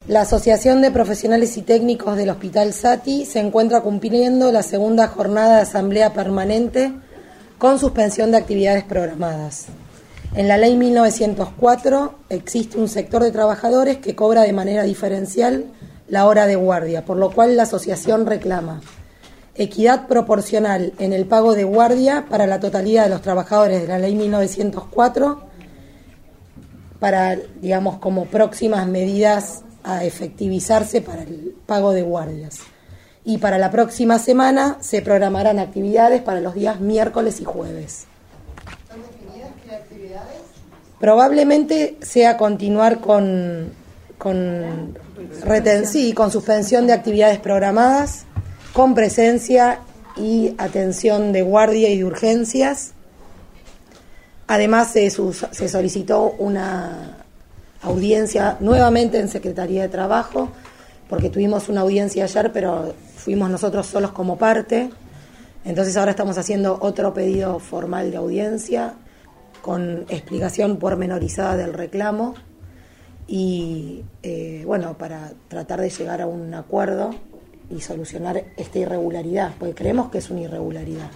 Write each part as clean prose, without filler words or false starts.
La Asociación de Profesionales y Técnicos del Hospital Saty se encuentra cumpliendo la segunda jornada de asamblea permanente con suspensión de actividades programadas. En la Ley 1904 existe un sector de trabajadores que cobra de manera diferencial la hora de guardia, por lo cual la asociación reclama equidad proporcional en el pago de guardia para la totalidad de los trabajadores de la Ley 1904 para, digamos, como próximas medidas a efectivizarse para el pago de guardias. Y para la próxima semana se programarán actividades para los días miércoles y jueves. ¿Están definidas qué actividades? Probablemente sea continuar con suspensión de actividades programadas, con presencia y atención de guardia y de urgencias. Además se solicitó una audiencia nuevamente en Secretaría de Trabajo, porque tuvimos una audiencia ayer, pero fuimos nosotros solos como parte. Entonces ahora estamos haciendo otro pedido formal de audiencia con explicación pormenorizada del reclamo y para tratar de llegar a un acuerdo y solucionar esta irregularidad, porque creemos que es una irregularidad.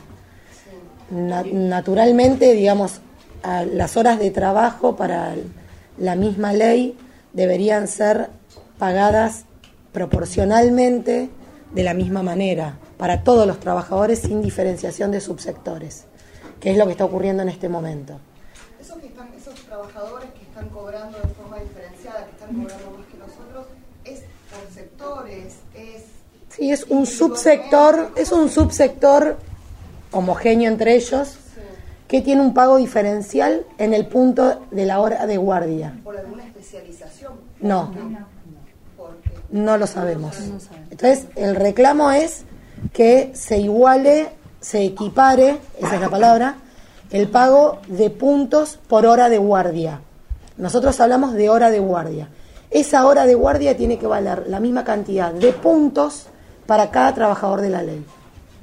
Naturalmente, digamos, las horas de trabajo para la misma ley deberían ser pagadas proporcionalmente de la misma manera para todos los trabajadores sin diferenciación de subsectores, que es lo que está ocurriendo en este momento. Esos trabajadores que están cobrando de forma diferenciada, que están cobrando más que nosotros, ¿es por sectores? Sí, es un subsector homogéneo entre ellos, que tiene un pago diferencial en el punto de la hora de guardia. ¿Por alguna especialización? No lo sabemos. Entonces, el reclamo es que se iguale, se equipare, esa es la palabra, el pago de puntos por hora de guardia. Nosotros hablamos de hora de guardia. Esa hora de guardia tiene que valer la misma cantidad de puntos para cada trabajador de la ley.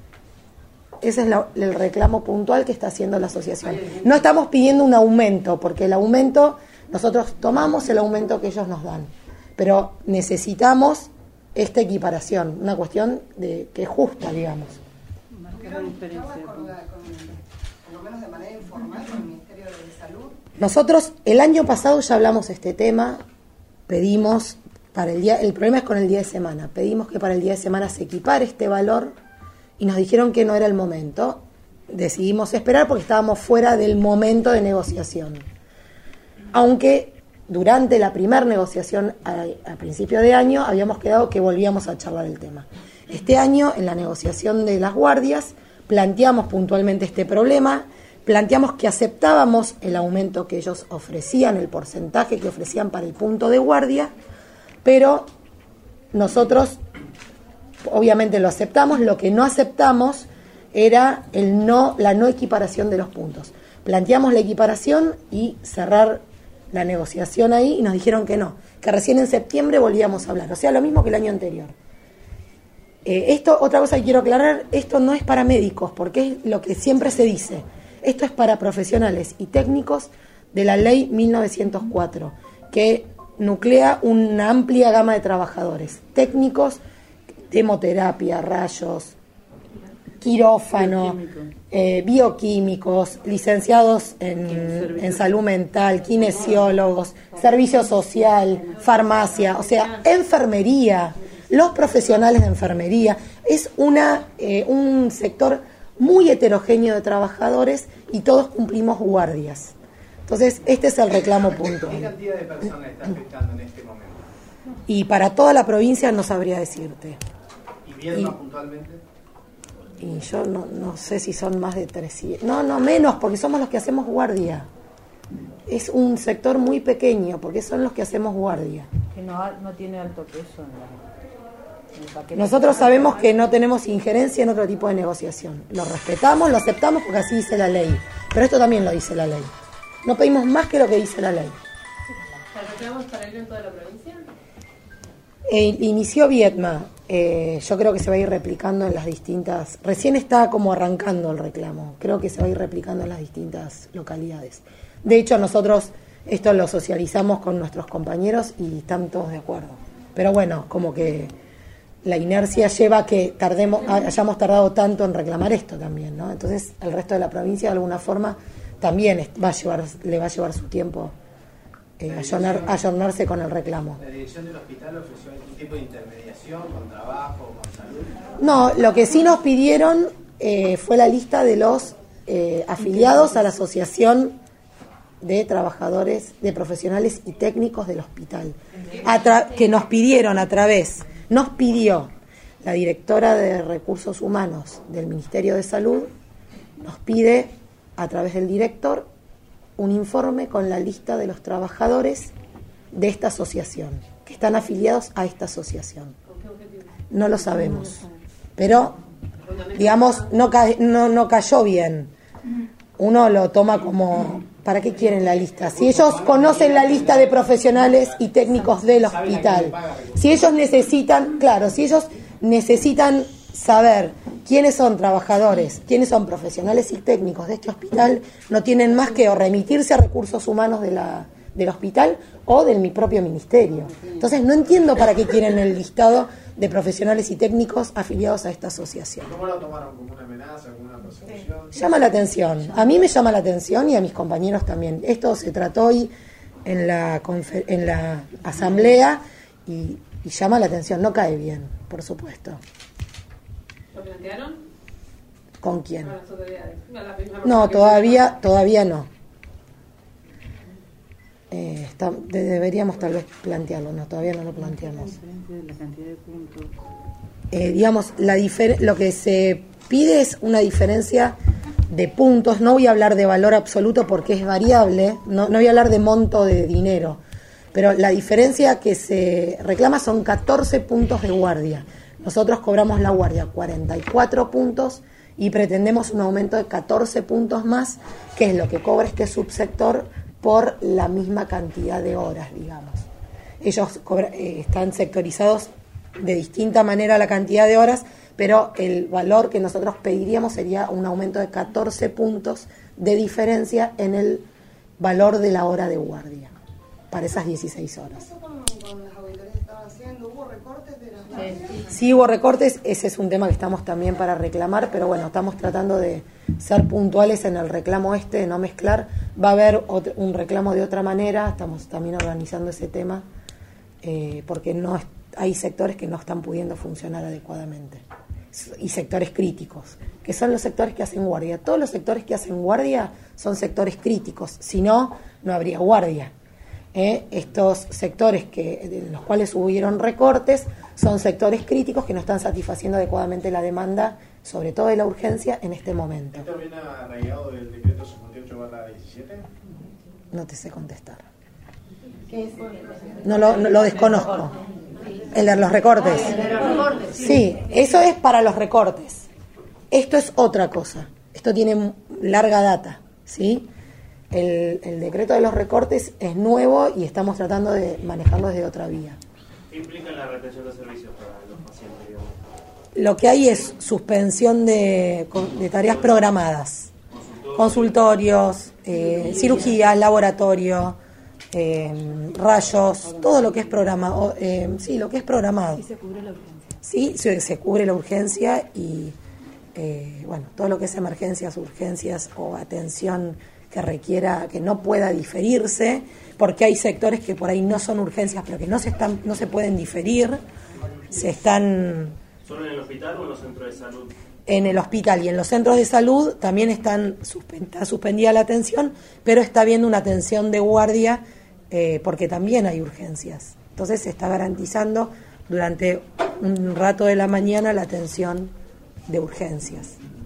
Ese es el reclamo puntual que está haciendo la asociación. No estamos pidiendo un aumento, porque el aumento, nosotros tomamos el aumento que ellos nos dan, pero necesitamos esta equiparación, una cuestión que es justa, digamos. Marcar la diferencia. Por lo menos de manera informal con el Ministerio de Salud. Nosotros el año pasado ya hablamos de este tema, pedimos el problema es con el día de semana, pedimos que para el día de semana se equipare este valor y nos dijeron que no era el momento. Decidimos esperar porque estábamos fuera del momento de negociación. Aunque durante la primera negociación a principio de año habíamos quedado que volvíamos a charlar el tema. Este año, en la negociación de las guardias, planteamos puntualmente este problema, planteamos que aceptábamos el aumento que ellos ofrecían, el porcentaje que ofrecían para el punto de guardia, pero nosotros obviamente lo aceptamos. Lo que no aceptamos era la no equiparación de los puntos. Planteamos la equiparación y cerrar la negociación ahí y nos dijeron que no, que recién en septiembre volvíamos a hablar, o sea, lo mismo que el año anterior. Otra cosa que quiero aclarar, esto no es para médicos, porque es lo que siempre se dice, esto es para profesionales y técnicos de la Ley 1904, que nuclea una amplia gama de trabajadores, técnicos de hemoterapia, rayos, quirófano, bioquímicos, licenciados en salud mental, kinesiólogos, servicio social, farmacia, o sea, enfermería, los profesionales de enfermería. Es un sector muy heterogéneo de trabajadores y todos cumplimos guardias. Entonces, este es el reclamo puntual. ¿Qué cantidad de personas está afectando en este momento? Y para toda la provincia no sabría decirte. ¿Y Viedma puntualmente? Y yo no sé si son más de 300. No, menos, porque somos los que hacemos guardia. Es un sector muy pequeño, porque son los que hacemos guardia. Que no tiene alto peso en el paquete. Nosotros sabemos que no tenemos injerencia en otro tipo de negociación. Lo respetamos, lo aceptamos, porque así dice la ley. Pero esto también lo dice la ley. No pedimos más que lo que dice la ley. ¿El reclamo es para ir en toda la provincia? Inició Viedma. Yo creo que se va a ir replicando en las distintas... Recién está como arrancando el reclamo. Creo que se va a ir replicando en las distintas localidades. De hecho, nosotros esto lo socializamos con nuestros compañeros y están todos de acuerdo. Pero bueno, como que la inercia lleva a que hayamos tardado tanto en reclamar esto también, ¿no? Entonces el resto de la provincia de alguna forma también le va a llevar su tiempo ayornarse con el reclamo. ¿La dirección del hospital ofreció algún tipo de intermediación con trabajo, con salud? No, lo que sí nos pidieron fue la lista de los afiliados a la Asociación de Trabajadores, de Profesionales y Técnicos del Hospital, que nos pidió la directora de Recursos Humanos del Ministerio de Salud, nos pide a través del director un informe con la lista de los trabajadores de esta asociación, que están afiliados a esta asociación. No lo sabemos, pero digamos no cayó bien. Uno lo toma como, ¿para qué quieren la lista? Si ellos conocen la lista de profesionales y técnicos del hospital, si ellos necesitan saber quiénes son trabajadores, quiénes son profesionales y técnicos de este hospital, no tienen más que o remitirse a recursos humanos del hospital o de mi propio ministerio. Entonces no entiendo para qué quieren el listado de profesionales y técnicos afiliados a esta asociación. ¿Cómo lo tomaron? ¿Como una amenaza, como una persecución? Llama la atención, a mí me llama la atención y a mis compañeros también. Esto se trató hoy en la asamblea y llama la atención, no cae bien, por supuesto. ¿Lo plantearon? ¿Con quién? Con las autoridades. No, todavía no. Deberíamos tal vez plantearlo, no, todavía no lo planteamos. La cantidad de puntos. Digamos, lo que se pide es una diferencia de puntos. No voy a hablar de valor absoluto porque es variable, no voy a hablar de monto de dinero, pero la diferencia que se reclama son 14 puntos de guardia. Nosotros cobramos la guardia 44 puntos y pretendemos un aumento de 14 puntos más, que es lo que cobra este subsector por la misma cantidad de horas, digamos. Ellos están sectorizados de distinta manera la cantidad de horas, pero el valor que nosotros pediríamos sería un aumento de 14 puntos de diferencia en el valor de la hora de guardia para esas 16 horas. ¿Qué pasó con las auditorías que estaban haciendo? ¿Hubo recortes de las guardias? Sí hubo recortes, ese es un tema que estamos también para reclamar, pero bueno, estamos tratando de ser puntuales en el reclamo de no mezclar. Va a haber un reclamo de otra manera, estamos también organizando ese tema, porque hay sectores que no están pudiendo funcionar adecuadamente, y sectores críticos, que son los sectores que hacen guardia. Todos los sectores que hacen guardia son sectores críticos, si no, no habría guardia. Estos sectores en los cuales hubieron recortes son sectores críticos que no están satisfaciendo adecuadamente la demanda, sobre todo de la urgencia, en este momento. ¿Esto viene arraigado del decreto 58/17? No te sé contestar. ¿Qué es? No lo desconozco. El de los recortes. Sí, eso es para los recortes. Esto es otra cosa. Esto tiene larga data, ¿sí? El decreto de los recortes es nuevo y estamos tratando de manejarlo desde otra vía. ¿Qué implica la retención de servicios para los pacientes, digamos? Lo que hay es suspensión de tareas programadas, consultorios, cirugías, laboratorio, rayos, todo lo que es programado. Sí, lo que es programado. Sí se cubre la urgencia. Sí, se cubre la urgencia y bueno, todo lo que es emergencias, urgencias o atención que requiera, que no pueda diferirse, porque hay sectores que por ahí no son urgencias, pero que no se pueden diferir, ¿Solo en el hospital o en los centros de salud? En el hospital y en los centros de salud también está suspendida la atención, pero está habiendo una atención de guardia porque también hay urgencias. Entonces se está garantizando durante un rato de la mañana la atención de urgencias.